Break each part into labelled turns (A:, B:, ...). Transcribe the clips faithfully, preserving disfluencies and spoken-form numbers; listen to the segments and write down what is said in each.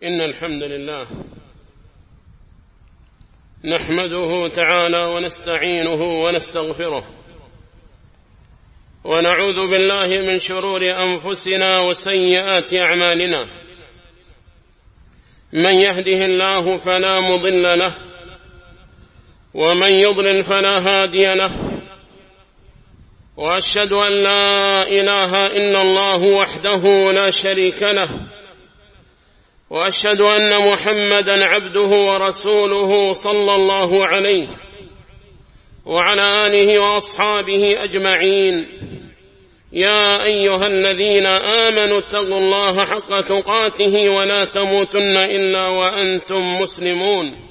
A: إن الحمد لله نحمده تعالى ونستعينه ونستغفره ونعوذ بالله من شرور أنفسنا وسيئات أعمالنا. من يهده الله فلا مضل له ومن يضلل فلا هادي له، وأشهد أن لا إله إلا الله وحده لا شريك له، وأشهد أن محمدًا عبده ورسوله صلى الله عليه وعلى آله وأصحابه أجمعين. يا أيها الذين آمنوا اتقوا الله حق تقاته ولا تموتن إلا وأنتم مسلمون.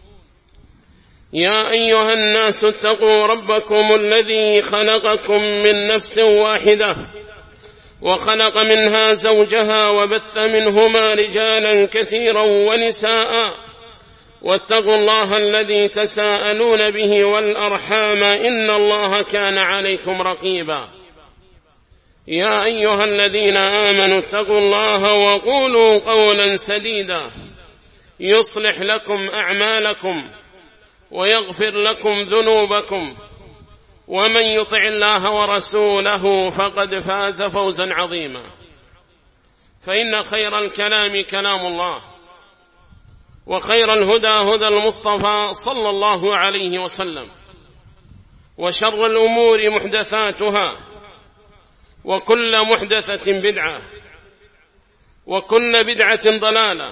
A: يا أيها الناس اتقوا ربكم الذي خلقكم من نفس واحدة وخلق منها زوجها وبث منهما رجالا كثيرا ونساء، واتقوا الله الذي تساءلون به والأرحام إن الله كان عليكم رقيبا. يا أيها الذين آمنوا اتقوا الله وقولوا قولا سديدا يصلح لكم أعمالكم ويغفر لكم ذنوبكم، ومن يطع الله ورسوله فقد فاز فوزا عظيما. فإن خير الكلام كلام الله، وخير الهدى هدى المصطفى صلى الله عليه وسلم، وشر الأمور محدثاتها، وكل محدثة بدعة، وكل بدعة ضلالة،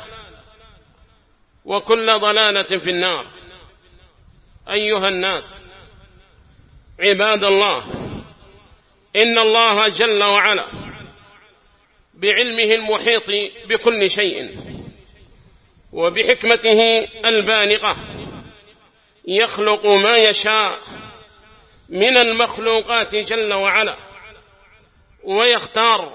A: وكل ضلالة في النار. أيها الناس عباد الله، إن الله جل وعلا بعلمه المحيط بكل شيء وبحكمته البالغة يخلق ما يشاء من المخلوقات جل وعلا، ويختار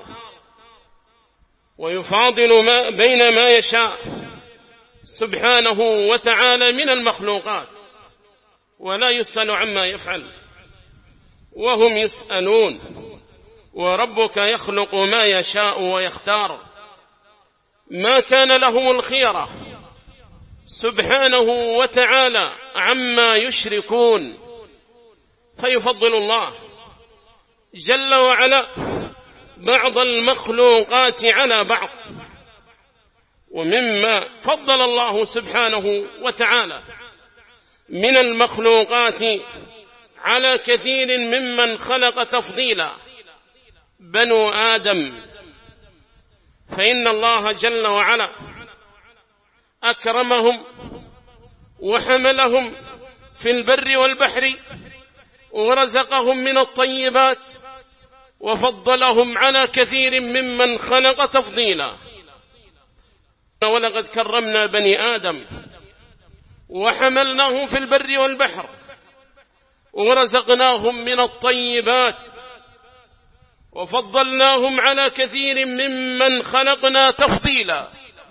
A: ويفاضل ما بين ما يشاء سبحانه وتعالى من المخلوقات، ولا يسأل عما يفعل وهم يسألون. وربك يخلق ما يشاء ويختار، ما كان لهم الخيرة سبحانه وتعالى عما يشركون. فيفضل الله جل وعلا بعض المخلوقات على بعض. ومما فضل الله سبحانه وتعالى من المخلوقات على كثير ممن خلق تفضيلا بنو آدم، فإن الله جل وعلا أكرمهم وحملهم في البر والبحر، ورزقهم من الطيبات، وفضلهم على كثير ممن خلق تفضيلا. ولقد كرمنا بني آدم وحملناهم في البر والبحر ورزقناهم من الطيبات، وفضلناهم على كثير ممن خلقنا تفضيلا.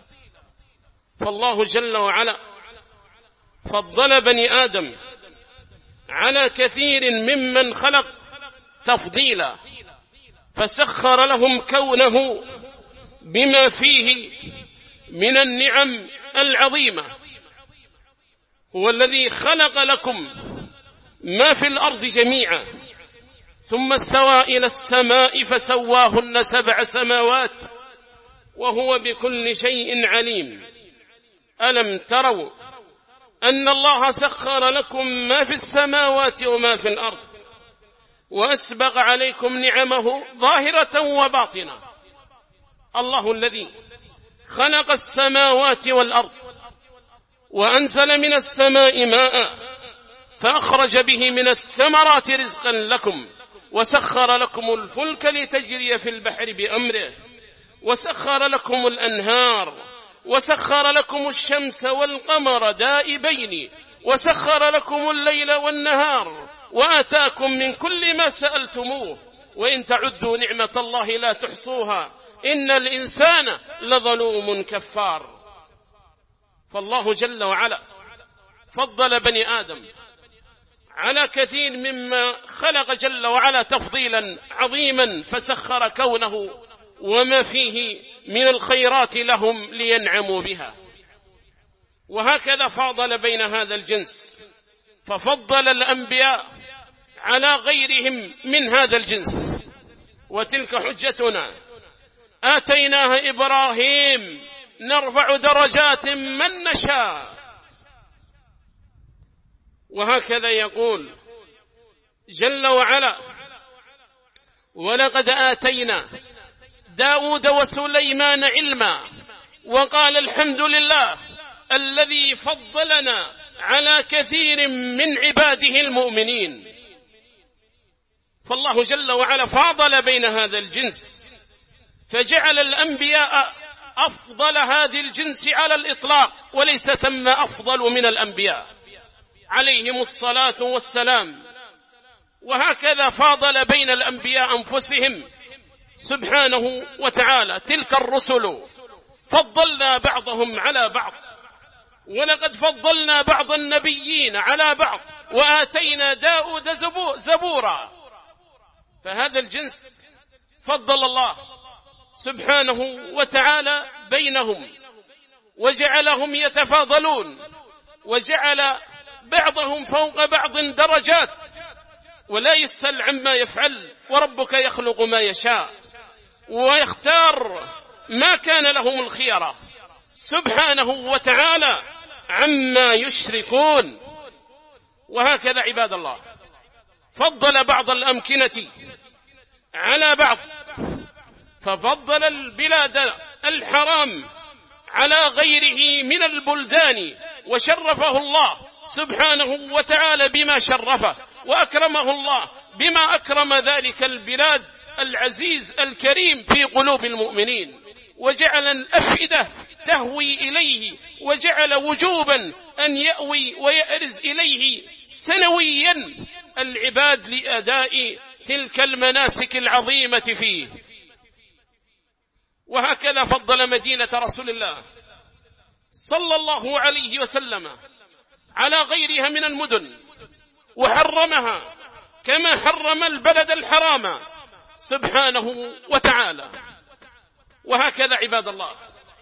A: فالله جل وعلا فضل بني آدم على كثير ممن خلق تفضيلا، فسخر لهم كونه بما فيه من النعم العظيمة. هو الذي خلق لكم ما في الأرض جميعا، ثم استوى إلى السماء فسواهن سبع سماوات وهو بكل شيء عليم. ألم تروا أن الله سخر لكم ما في السماوات وما في الأرض، وأسبغ عليكم نعمه ظاهرة وباطنة. الله الذي خلق السماوات والأرض وأنزل من السماء ماء فأخرج به من الثمرات رزقا لكم، وسخر لكم الفلك لتجري في البحر بأمره، وسخر لكم الأنهار، وسخر لكم الشمس والقمر دائبين، وسخر لكم الليل والنهار، وآتاكم من كل ما سألتموه، وإن تعدوا نعمة الله لا تحصوها إن الإنسان لظلوم كفار. فالله جل وعلا فضل بني آدم على كثير مما خلق جل وعلا تفضيلا عظيما، فسخر كونه وما فيه من الخيرات لهم لينعموا بها. وهكذا فاضل بين هذا الجنس، ففضل الأنبياء على غيرهم من هذا الجنس. وتلك حجتنا آتيناها إبراهيم نرفع درجات من نشاء. وهكذا يقول جل وعلا: ولقد آتينا داود وسليمان علما وقال الحمد لله الذي فضلنا على كثير من عباده المؤمنين. فالله جل وعلا فاضل بين هذا الجنس، فجعل الأنبياء أفضل هذه الجنس على الإطلاق، وليس ثم أفضل من الأنبياء عليهم الصلاة والسلام. وهكذا فاضل بين الأنبياء أنفسهم سبحانه وتعالى. تلك الرسل فضلنا بعضهم على بعض، ولقد فضلنا بعض النبيين على بعض، وآتينا داود زبورا. فهذا الجنس فضل الله سبحانه وتعالى بينهم، وجعلهم يتفاضلون، وجعل بعضهم فوق بعض درجات، ولا يسأل عما يفعل، وربك يخلق ما يشاء ويختار ما كان لهم الخيرة سبحانه وتعالى عما يشركون. وهكذا عباد الله فضل بعض الأمكنة على بعض، ففضل البلاد الحرام على غيره من البلدان، وشرفه الله سبحانه وتعالى بما شرفه، وأكرمه الله بما أكرم ذلك البلاد العزيز الكريم في قلوب المؤمنين، وجعل الأفئدة تهوي إليه، وجعل وجوبا أن يأوي ويأرز إليه سنويا العباد لأداء تلك المناسك العظيمة فيه. وهكذا فضل مدينة رسول الله صلى الله عليه وسلم على غيرها من المدن، وحرمها كما حرم البلد الحرام سبحانه وتعالى. وهكذا عباد الله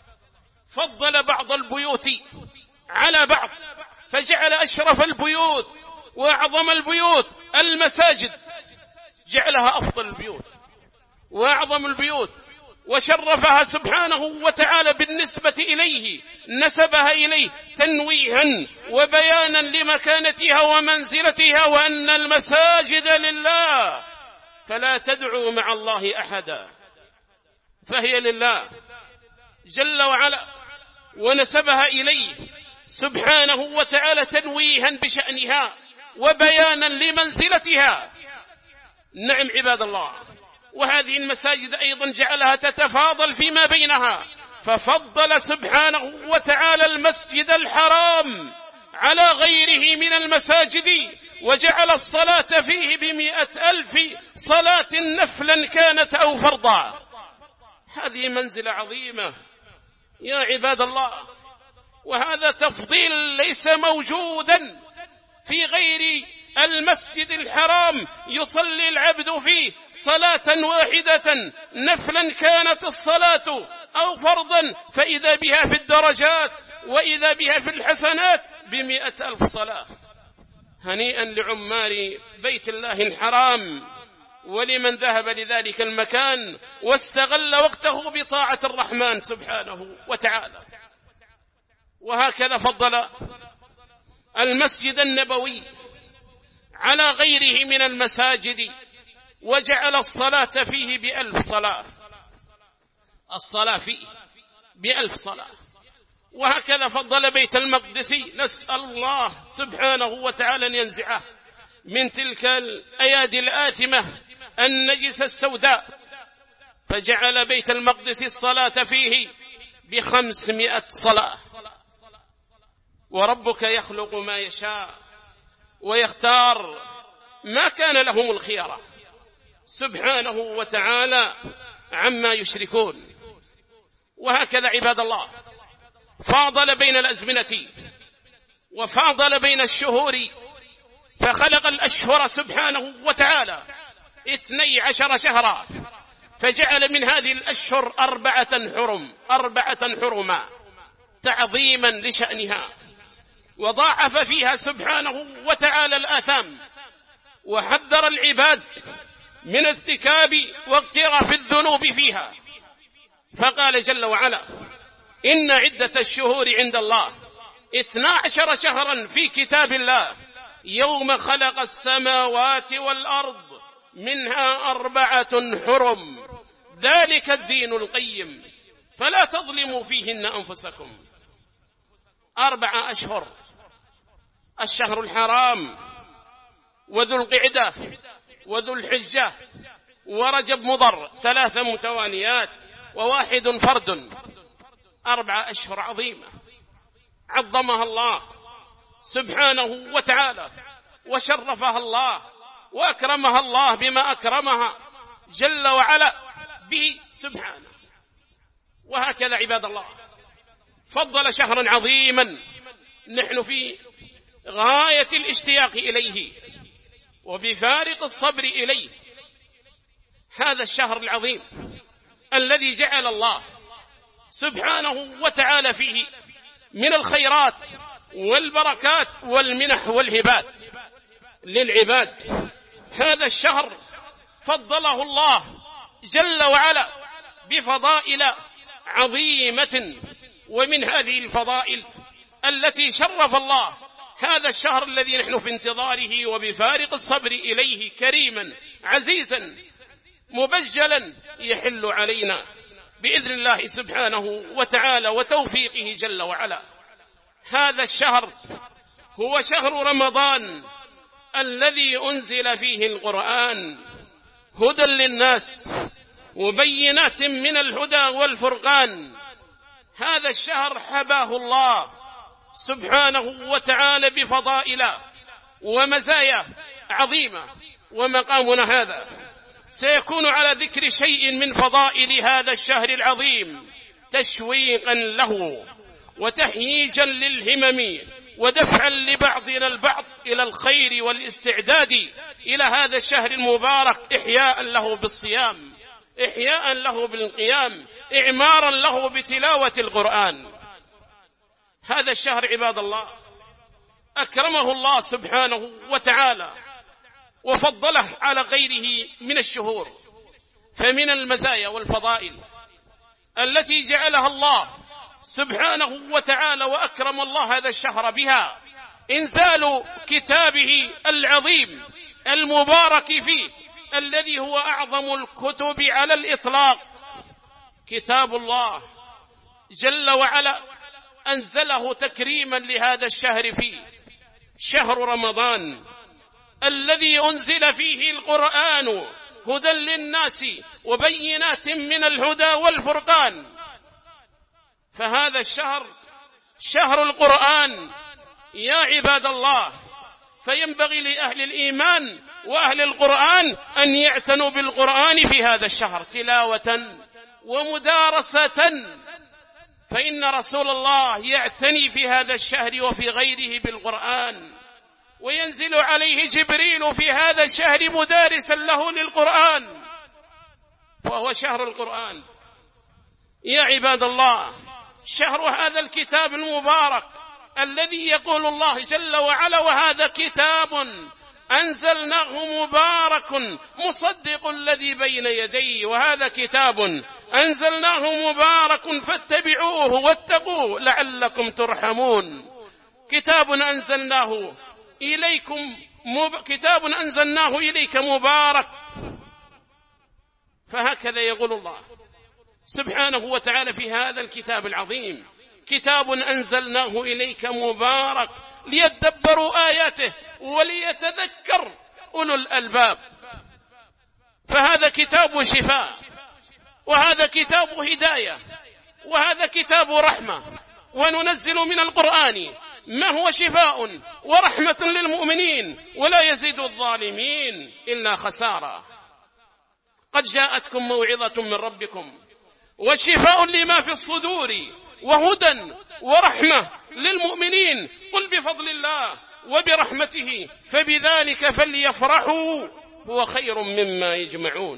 A: فضل بعض البيوت على بعض، فجعل أشرف البيوت وأعظم البيوت المساجد، جعلها أفضل البيوت وأعظم البيوت، وشرفها سبحانه وتعالى بالنسبة إليه، نسبها إليه تنويها وبيانا لمكانتها ومنزلتها، وأن المساجد لله فلا تدعوا مع الله أحدا، فهي لله جل وعلا، ونسبها إليه سبحانه وتعالى تنويها بشأنها وبيانا لمنزلتها. نعم عباد الله، وهذه المساجد أيضا جعلها تتفاضل فيما بينها، ففضل سبحانه وتعالى المسجد الحرام على غيره من المساجد، وجعل الصلاة فيه بمئة ألف صلاة نفلا كانت أو فرضا. هذه منزلة عظيمة يا عباد الله، وهذا تفضيل ليس موجودا في غير المسجد الحرام. يصلي العبد فيه صلاة واحدة نفلا كانت الصلاة أو فرضا، فإذا بها في الدرجات وإذا بها في الحسنات بمئة ألف صلاة. هنيئا لعمار بيت الله الحرام، ولمن ذهب لذلك المكان واستغل وقته بطاعة الرحمن سبحانه وتعالى. وهكذا فضل المسجد النبوي على غيره من المساجد، وجعل الصلاة فيه بألف صلاة، الصلاة فيه بألف صلاة. وهكذا فضل بيت المقدس، نسأل الله سبحانه وتعالى أن ينزعه من تلك الأيادي الآثمة النجسة السوداء، فجعل بيت المقدس الصلاة فيه بخمسمائة صلاة. وربك يخلق ما يشاء ويختار ما كان لهم الخيرة سبحانه وتعالى عما يشركون. وهكذا عباد الله فاضل بين الأزمنة وفاضل بين الشهور، فخلق الأشهر سبحانه وتعالى اثني عشر شهرا فجعل من هذه الأشهر أربعة حرم أربعة حرما تعظيما لشأنها، وضاعف فيها سبحانه وتعالى الآثام، وحذر العباد من ارتكاب واقتراف الذنوب فيها، فقال جل وعلا: إن عدة الشهور عند الله اثنا عشر شهرا في كتاب الله يوم خلق السماوات والأرض منها أربعة حرم ذلك الدين القيم فلا تظلموا فيهن أنفسكم. أربع أشهر: الشهر الحرام، وذو القعدة، وذو الحجة، ورجب مضر، ثلاثة متواليات وواحد فرد. أربع أشهر عظيمة عظمها الله سبحانه وتعالى، وشرفها الله وأكرمها الله بما أكرمها جل وعلا به سبحانه. وهكذا عباد الله فضل شهرا عظيما نحن في غاية الاشتياق إليه وبفارق الصبر إليه، هذا الشهر العظيم الذي جعل الله سبحانه وتعالى فيه من الخيرات والبركات والمنح والهبات للعباد. هذا الشهر فضله الله جل وعلا بفضائل عظيمة، ومن هذه الفضائل التي شرف الله هذا الشهر الذي نحن في انتظاره وبفارق الصبر إليه كريما عزيزا مبجلا يحل علينا بإذن الله سبحانه وتعالى وتوفيقه جل وعلا. هذا الشهر هو شهر رمضان الذي أنزل فيه القرآن هدى للناس وبينات من الهدى والفرقان. هذا الشهر حباه الله سبحانه وتعالى بفضائل ومزايا عظيمة، ومقامنا هذا سيكون على ذكر شيء من فضائل هذا الشهر العظيم تشويقا له وتهييجا للهمم ودفعا لبعضنا البعض إلى الخير والاستعداد إلى هذا الشهر المبارك، إحياء له بالصيام، إحياء له بالقيام، إعمارا له بتلاوة القرآن. هذا الشهر عباد الله أكرمه الله سبحانه وتعالى وفضله على غيره من الشهور، فمن المزايا والفضائل التي جعلها الله سبحانه وتعالى وأكرم الله هذا الشهر بها إنزال كتابه العظيم المبارك فيه الذي هو أعظم الكتب على الإطلاق، كتاب الله جل وعلا أنزله تكريما لهذا الشهر فيه، شهر رمضان الذي أنزل فيه القرآن هدى للناس وبينات من الهدى والفرقان. فهذا الشهر شهر القرآن يا عباد الله، فينبغي لأهل الإيمان وأهل القرآن أن يعتنوا بالقرآن في هذا الشهر تلاوة ومدارسة، فإن رسول الله يعتني في هذا الشهر وفي غيره بالقرآن، وينزل عليه جبريل في هذا الشهر مدارسا له للقرآن، وهو شهر القرآن يا عباد الله، شهر هذا الكتاب المبارك الذي يقول الله جل وعلا: وهذا كتاب أنزلناه مبارك مصدق الذي بين يديه، وهذا كتاب أنزلناه مبارك فاتبعوه واتقوه لعلكم ترحمون. كتاب أنزلناه إليكم مب... كتاب أنزلناه إليك مبارك. فهكذا يقول الله سبحانه وتعالى في هذا الكتاب العظيم: كتاب أنزلناه إليك مبارك ليدبروا آياته وليتذكر أولو الألباب. فهذا كتاب شفاء، وهذا كتاب هداية، وهذا كتاب رحمة، وننزل من القرآن ما هو شفاء ورحمة للمؤمنين ولا يزيد الظالمين إلا خسارة. قد جاءتكم موعظة من ربكم وشفاء لما في الصدور وهدى ورحمة للمؤمنين. قل بفضل الله وبرحمته فبذلك فليفرحوا هو خير مما يجمعون.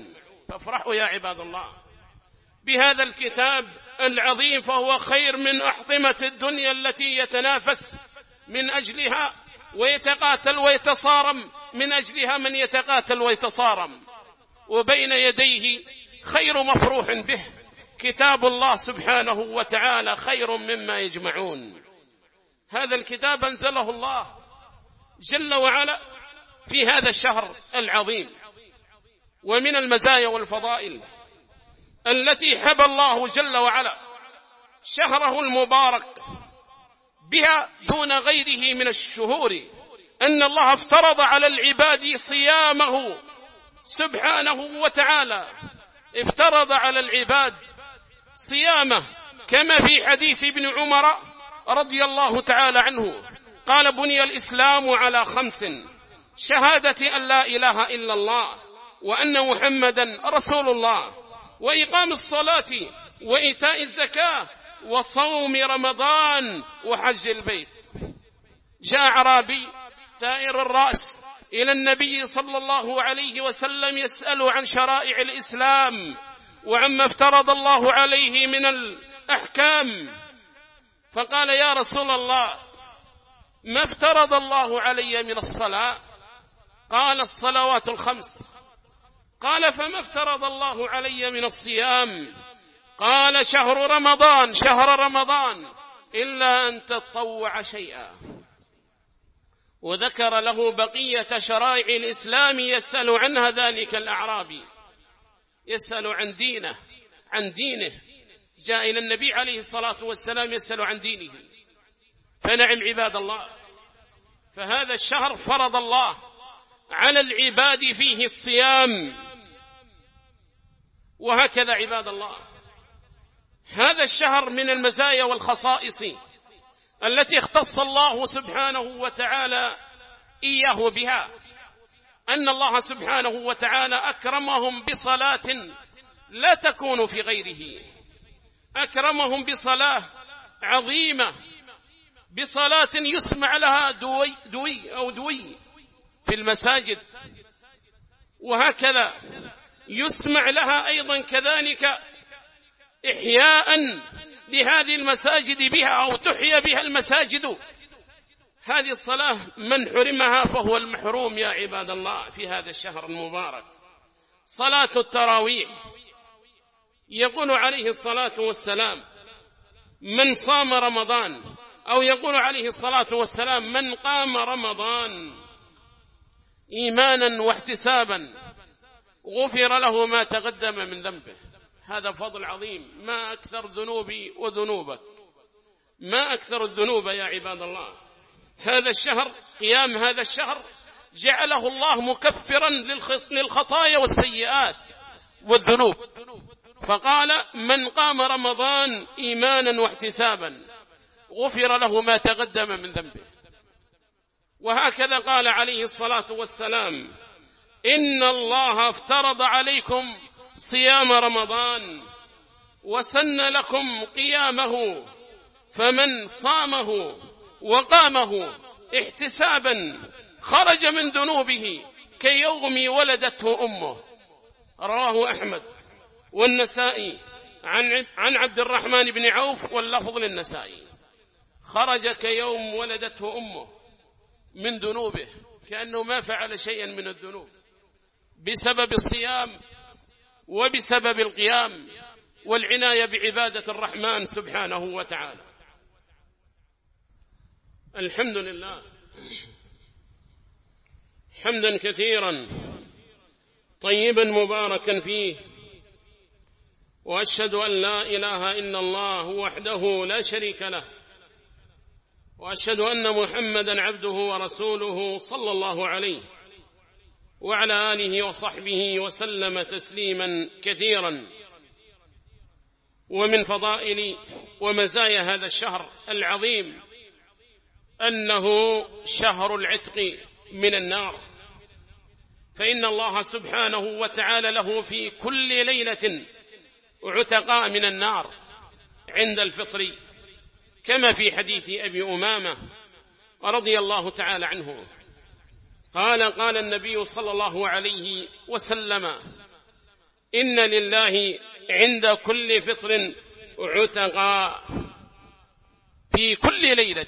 A: فافرحوا يا عباد الله بهذا الكتاب العظيم، فهو خير من أحطمة الدنيا التي يتنافس من أجلها ويتقاتل ويتصارم من أجلها من يتقاتل ويتصارم، وبين يديه خير مفروح به كتاب الله سبحانه وتعالى خير مما يجمعون. هذا الكتاب أنزله الله جل وعلا في هذا الشهر العظيم، ومن المزايا والفضائل التي حب الله جل وعلا شهره المبارك بها دون غيره من الشهور أن الله افترض على العباد صيامه سبحانه وتعالى، افترض على العباد صيامه كما في حديث ابن عمر رضي الله تعالى عنه قال: بني الإسلام على خمس: شهادة أن لا إله إلا الله وأن محمدا رسول الله، وإقام الصلاة وإيتاء الزكاة وصوم رمضان وحج البيت. جاء أعرابي ثائر الرأس إلى النبي صلى الله عليه وسلم يسأل عن شرائع الإسلام وعما افترض الله عليه من الأحكام، فقال: يا رسول الله، ما افترض الله علي من الصلاة؟ قال: الصلوات الخمس. قال: فما افترض الله علي من الصيام؟ قال: شهر رمضان شهر رمضان إلا أن تطوع شيئا. وذكر له بقية شرائع الإسلام يسأل عنها ذلك الأعرابي، يسأل عن دينه عن دينه جاء إلى النبي عليه الصلاة والسلام يسأل عن دينه. فنعم عباد الله، فهذا الشهر فرض الله على العباد فيه الصيام. وهكذا عباد الله هذا الشهر من المزايا والخصائص التي اختص الله سبحانه وتعالى إياه بها أن الله سبحانه وتعالى أكرمهم بصلاة لا تكون في غيره، أكرمهم بصلاة عظيمة، بصلاة يسمع لها دوي, دوي أو دوي في المساجد، وهكذا يسمع لها أيضا كذلك إحياء لهذه المساجد بها أو تحيى بها المساجد. هذه الصلاة من حرمها فهو المحروم يا عباد الله في هذا الشهر المبارك. صلاة التراويح، يقول عليه الصلاة والسلام: من صام رمضان، أو يقول عليه الصلاة والسلام: من قام رمضان إيمانا واحتسابا غفر له ما تقدم من ذنبه. هذا فضل عظيم، ما أكثر ذنوبي وذنوبك، ما أكثر الذنوب يا عباد الله. هذا الشهر، قيام هذا الشهر جعله الله مكفرا للخطايا والسيئات والذنوب، فقال: من قام رمضان إيمانا واحتسابا غفر له ما تقدم من ذنبه. وهكذا قال عليه الصلاة والسلام: إن الله افترض عليكم صيام رمضان وسن لكم قيامه، فمن صامه وقامه احتسابا خرج من ذنوبه كيوم ولدته أمه. رواه أحمد والنسائي عن عبد الرحمن بن عوف واللفظ للنسائي. خرج كيوم ولدته أمه من ذنوبه، كأنه ما فعل شيئا من الذنوب بسبب الصيام وبسبب القيام والعناية بعبادة الرحمن سبحانه وتعالى. الحمد لله حمدا كثيرا طيبا مباركا فيه، وأشهد أن لا إله إلا الله وحده لا شريك له، وأشهد أن محمدا عبده ورسوله صلى الله عليه وعلى آله وصحبه وسلم تسليما كثيرا. ومن فضائل ومزايا هذا الشهر العظيم أنه شهر العتق من النار، فإن الله سبحانه وتعالى له في كل ليلة عتقاء من النار عند الفطر، كما في حديث أبي أمامة رضي الله تعالى عنه قال: قال النبي صلى الله عليه وسلم: إن لله عند كل فطر عتقاء في كل ليلة،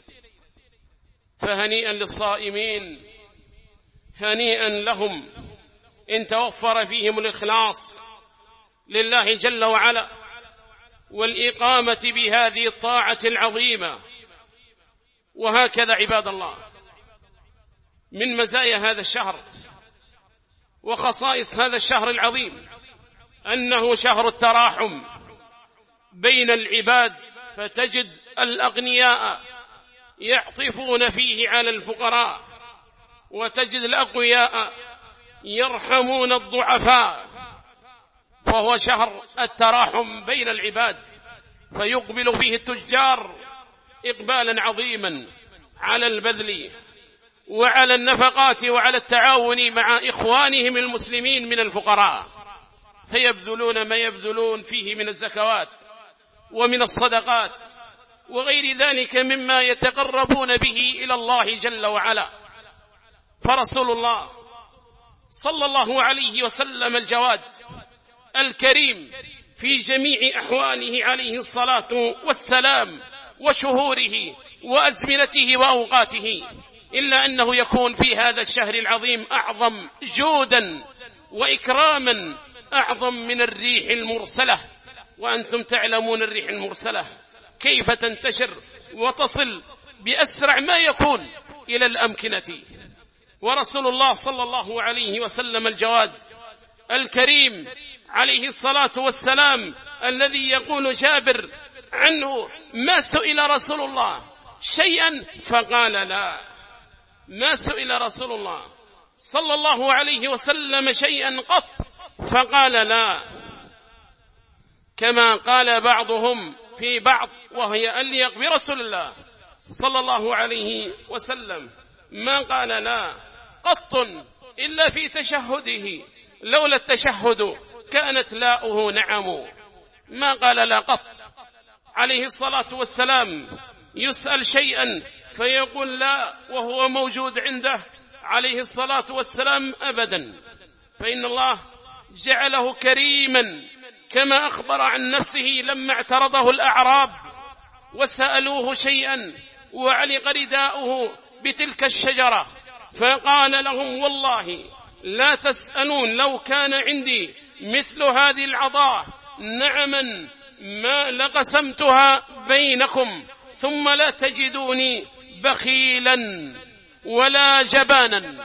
A: فهنيئا للصائمين، هنيئا لهم إن توفر فيهم الإخلاص لله جل وعلا والإقامة بهذه الطاعة العظيمة. وهكذا عباد الله من مزايا هذا الشهر وخصائص هذا الشهر العظيم أنه شهر التراحم بين العباد، فتجد الأغنياء يعطفون فيه على الفقراء، وتجد الأقوياء يرحمون الضعفاء، فهو شهر التراحم بين العباد، فيقبل فيه التجار إقبالا عظيما على البذل وعلى النفقات وعلى التعاون مع إخوانهم المسلمين من الفقراء، فيبذلون ما يبذلون فيه من الزكوات ومن الصدقات وغير ذلك مما يتقربون به إلى الله جل وعلا. فرسول الله صلى الله عليه وسلم الجواد الكريم في جميع أحواله عليه الصلاة والسلام وشهوره وأزمنته وأوقاته، إلا أنه يكون في هذا الشهر العظيم أعظم جودا وإكراما، أعظم من الريح المرسلة. وأنتم تعلمون الريح المرسلة كيف تنتشر وتصل بأسرع ما يكون إلى الأمكنة. ورسول الله صلى الله عليه وسلم الجواد الكريم عليه الصلاة والسلام الذي يقول جابر عنه: ما سئل رسول الله شيئا فقال لا، ما سئل رسول الله صلى الله عليه وسلم شيئا قط فقال لا، كما قال بعضهم في بعض وهي أليق برسول الله صلى الله عليه وسلم، ما قال لا قط إلا في تشهده، لولا التشهد كانت لاؤه نعم، ما قال لا قط عليه الصلاة والسلام. يسأل شيئا فيقول لا وهو موجود عنده عليه الصلاة والسلام أبدا، فإن الله جعله كريما كما أخبر عن نفسه لما اعترضه الأعراب وسألوه شيئا وعلق رداؤه بتلك الشجرة فقال لهم: والله لا تسألون، لو كان عندي مثل هذه العطاء نعما ما لقسمتها بينكم، ثم لا تجدوني بخيلا ولا جبانا،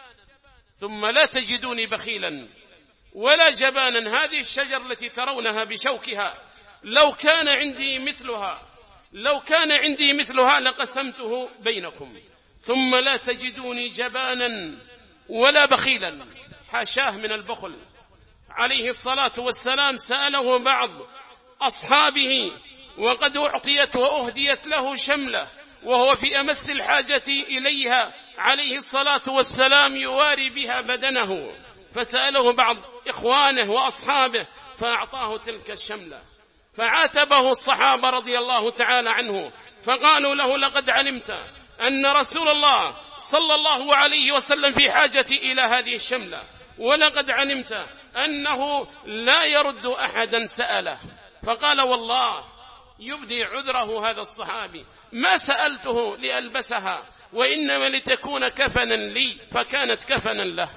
A: ثم لا تجدوني بخيلا ولا جبانا. هذه الشجر التي ترونها بشوكها لو كان عندي مثلها لو كان عندي مثلها لقسمته بينكم، ثم لا تجدوني جبانا ولا بخيلا. حاشاه من البخل عليه الصلاة والسلام. سأله بعض أصحابه وقد أعطيت وأهديت له شملة وهو في أمس الحاجة إليها عليه الصلاة والسلام يواري بها بدنه، فسأله بعض إخوانه وأصحابه فأعطاه تلك الشملة، فعاتبه الصحابة رضي الله تعالى عنه فقالوا له: لقد علمت أن رسول الله صلى الله عليه وسلم في حاجة إلى هذه الشملة، ولقد علمت أنه لا يرد أحدا سأله. فقال: والله يبدي عذره هذا الصحابي، ما سألته لألبسها وإنما لتكون كفنا لي، فكانت كفنا له.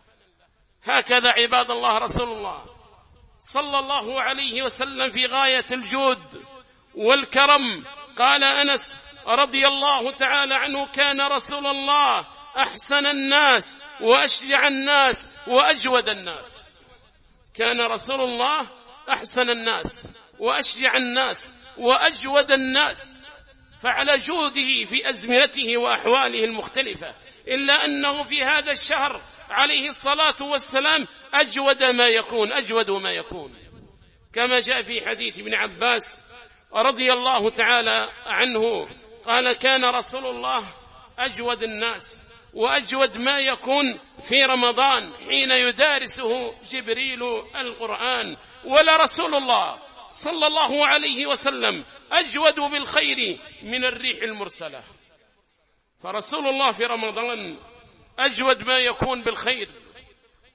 A: هكذا عباد الله رسول الله صلى الله عليه وسلم في غاية الجود والكرم. قال أنس رضي الله تعالى عنه: كان رسول الله أحسن الناس وأشجع الناس وأجود الناس. كان رسول الله أحسن الناس وأشجع الناس وأجود الناس، فعلى جوده في أزمنته وأحواله المختلفة، إلا أنه في هذا الشهر عليه الصلاة والسلام أجود ما يكون أجود ما يكون كما جاء في حديث ابن عباس رضي الله تعالى عنه قال: كان رسول الله أجود الناس وأجود ما يكون في رمضان حين يدارسه جبريل القرآن، ولا رسول الله صلى الله عليه وسلم أجود بالخير من الريح المرسلة. فرسول الله في رمضان أجود ما يكون بالخير،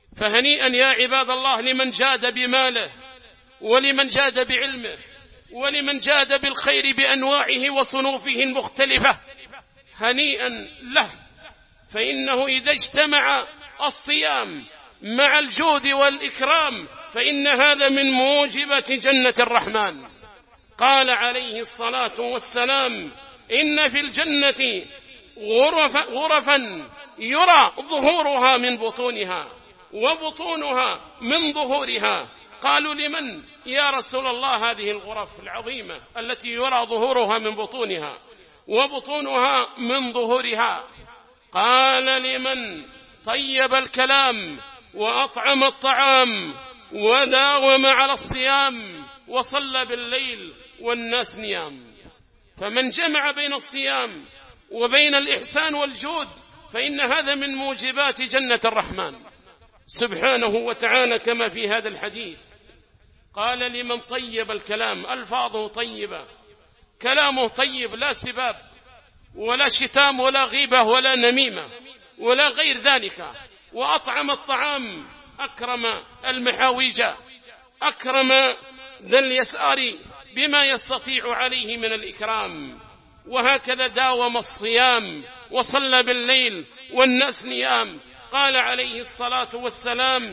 A: فهنيئا يا عباد الله لمن جاد بماله، ولمن جاد بعلمه، ولمن جاد بالخير بأنواعه وصنوفه المختلفة، هنيئا له. فإنه إذا اجتمع الصيام مع الجود والإكرام فإن هذا من موجبة جنة الرحمن. قال عليه الصلاة والسلام: إن في الجنة غرف غرفا يرى ظهورها من بطونها وبطونها من ظهورها. قالوا: لمن يا رسول الله هذه الغرف العظيمة التي يرى ظهورها من بطونها وبطونها من ظهورها؟ قال: لمن طيب الكلام وأطعم الطعام وداوم على الصيام وصلى بالليل والناس نيام. فمن جمع بين الصيام وبين الإحسان والجود فإن هذا من موجبات جنة الرحمن سبحانه وتعالى، كما في هذا الحديث قال: لمن طيب الكلام، ألفاظه طيبة، كلامه طيب، لا سباب ولا شتام ولا غيبة ولا نميمة ولا غير ذلك، وأطعم الطعام، أكرم المحاويج، أكرم ذا اليسار بما يستطيع عليه من الإكرام، وهكذا داوم الصيام وصلى بالليل والناس نيام. قال عليه الصلاة والسلام: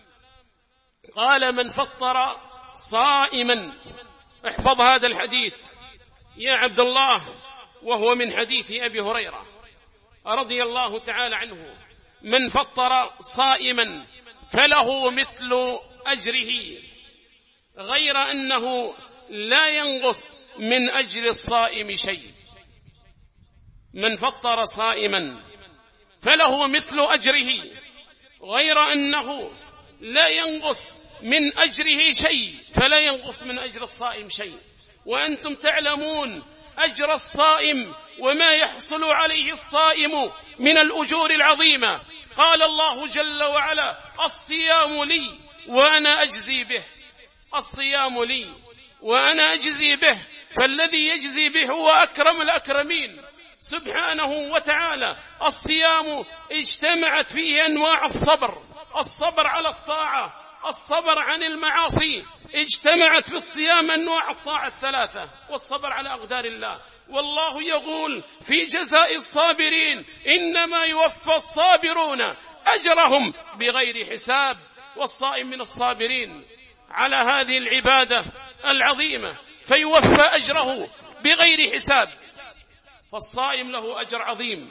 A: قال: من فطر صائما، احفظ هذا الحديث يا عبد الله، وهو من حديث أبي هريرة رضي الله تعالى عنه: من فطر صائما فله مثل أجره غير أنه لا ينقص من أجر الصائم شيء. من فطر صائما فله مثل أجره غير أنه لا ينقص من أجره شيء، فلا ينقص من أجر الصائم شيء. وأنتم تعلمون أجر الصائم وما يحصل عليه الصائم من الأجور العظيمة. قال الله جل وعلا: الصيام لي وأنا أجزي به. الصيام لي وأنا أجزي به، فالذي يجزي به هو أكرم الأكرمين سبحانه وتعالى. الصيام اجتمعت فيه أنواع الصبر، الصبر على الطاعة، الصبر عن المعاصي، اجتمعت في الصيام أنواع الطاعة الثلاثة، والصبر على أقدار الله. والله يقول في جزاء الصابرين: إنما يوفى الصابرون أجرهم بغير حساب. والصائم من الصابرين على هذه العبادة العظيمة فيوفى أجره بغير حساب. فالصائم له أجر عظيم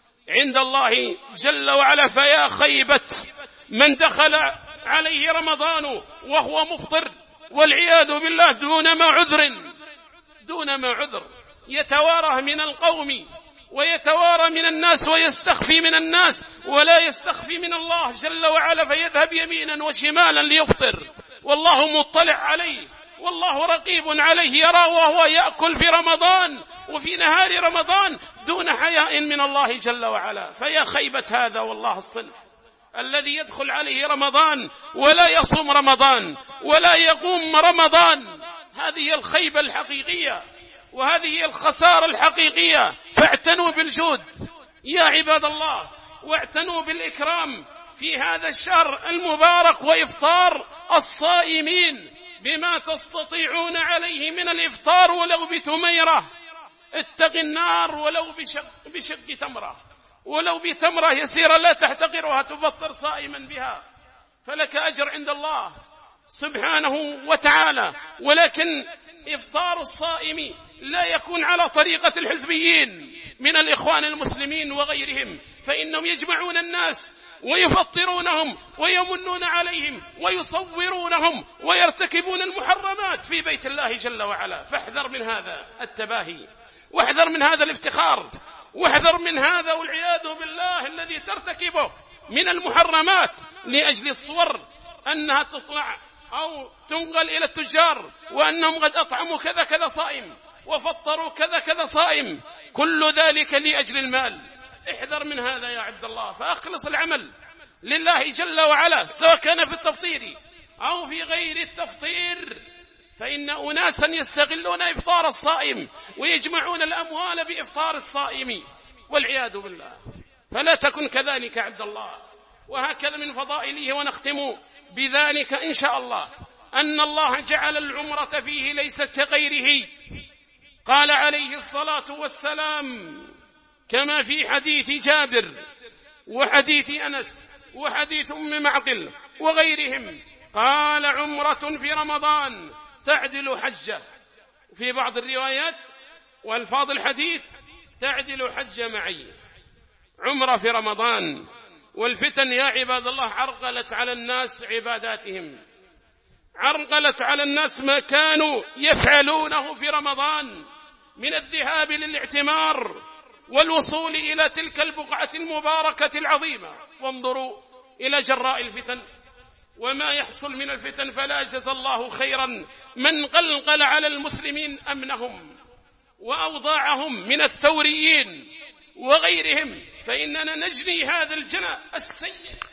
A: عند الله جل وعلا. فيا خيبة من دخل عليه رمضان وهو مفطر والعياذ بالله دون ما عذر، دون ما عذر، يتوارى من القوم ويتوارى من الناس ويستخفي من الناس ولا يستخفي من الله جل وعلا، فيذهب يمينا وشمالا ليفطر والله مطلع عليه، والله رقيب عليه، يرى وهو يأكل في رمضان وفي نهار رمضان دون حياء من الله جل وعلا. فيا خيبة هذا والله الصنف الذي يدخل عليه رمضان ولا يصوم رمضان ولا يقوم رمضان. هذه الخيبة الحقيقية وهذه الخسارة الحقيقية. فاعتنوا بالجود يا عباد الله، واعتنوا بالإكرام في هذا الشهر المبارك وإفطار الصائمين بما تستطيعون عليه من الإفطار، ولو بتميرة، اتق النار ولو بشق, بشق تمرة، ولو بتمرة يسيرة لا تحتقرها تفطر صائما بها، فلك أجر عند الله سبحانه وتعالى. ولكن إفطار الصائم لا يكون على طريقة الحزبيين من الإخوان المسلمين وغيرهم، فإنهم يجمعون الناس ويفطرونهم ويمنون عليهم ويصورونهم ويرتكبون المحرمات في بيت الله جل وعلا. فاحذر من هذا التباهي، واحذر من هذا الافتخار، واحذر من هذا والعياذ بالله الذي ترتكبه من المحرمات لأجل الصور أنها تطلع أو تنقل إلى التجار وأنهم قد أطعموا كذا كذا صائم وفطروا كذا كذا صائم، كل ذلك لأجل المال. احذر من هذا يا عبد الله، فأخلص العمل لله جل وعلا سواء كان في التفطير أو في غير التفطير، فإن أناسا يستغلون إفطار الصائم ويجمعون الأموال بإفطار الصائم والعياذ بالله. فلا تكن كذلك عبد الله، وهكذا من فضائله. ونختم بذلك إن شاء الله أن الله جعل العمرة فيه ليست كغيره. قال عليه الصلاة والسلام كما في حديث جابر وحديث أنس وحديث أم معقل وغيرهم، قال عمرة في رمضان تعدل حجة، في بعض الروايات والفاظ الحديث تعدل حجة معي. عمرة في رمضان. والفتن يا عباد الله عرقلت على الناس عباداتهم، عرقلت على الناس ما كانوا يفعلونه في رمضان من الذهاب للاعتمار والوصول إلى تلك البقعة المباركة العظيمة. وانظروا إلى جراء الفتن وما يحصل من الفتن، فلا جزى الله خيرا من قلقل على المسلمين أمنهم وأوضاعهم من الثوريين وغيرهم، فإننا نجني هذا الجنى السيء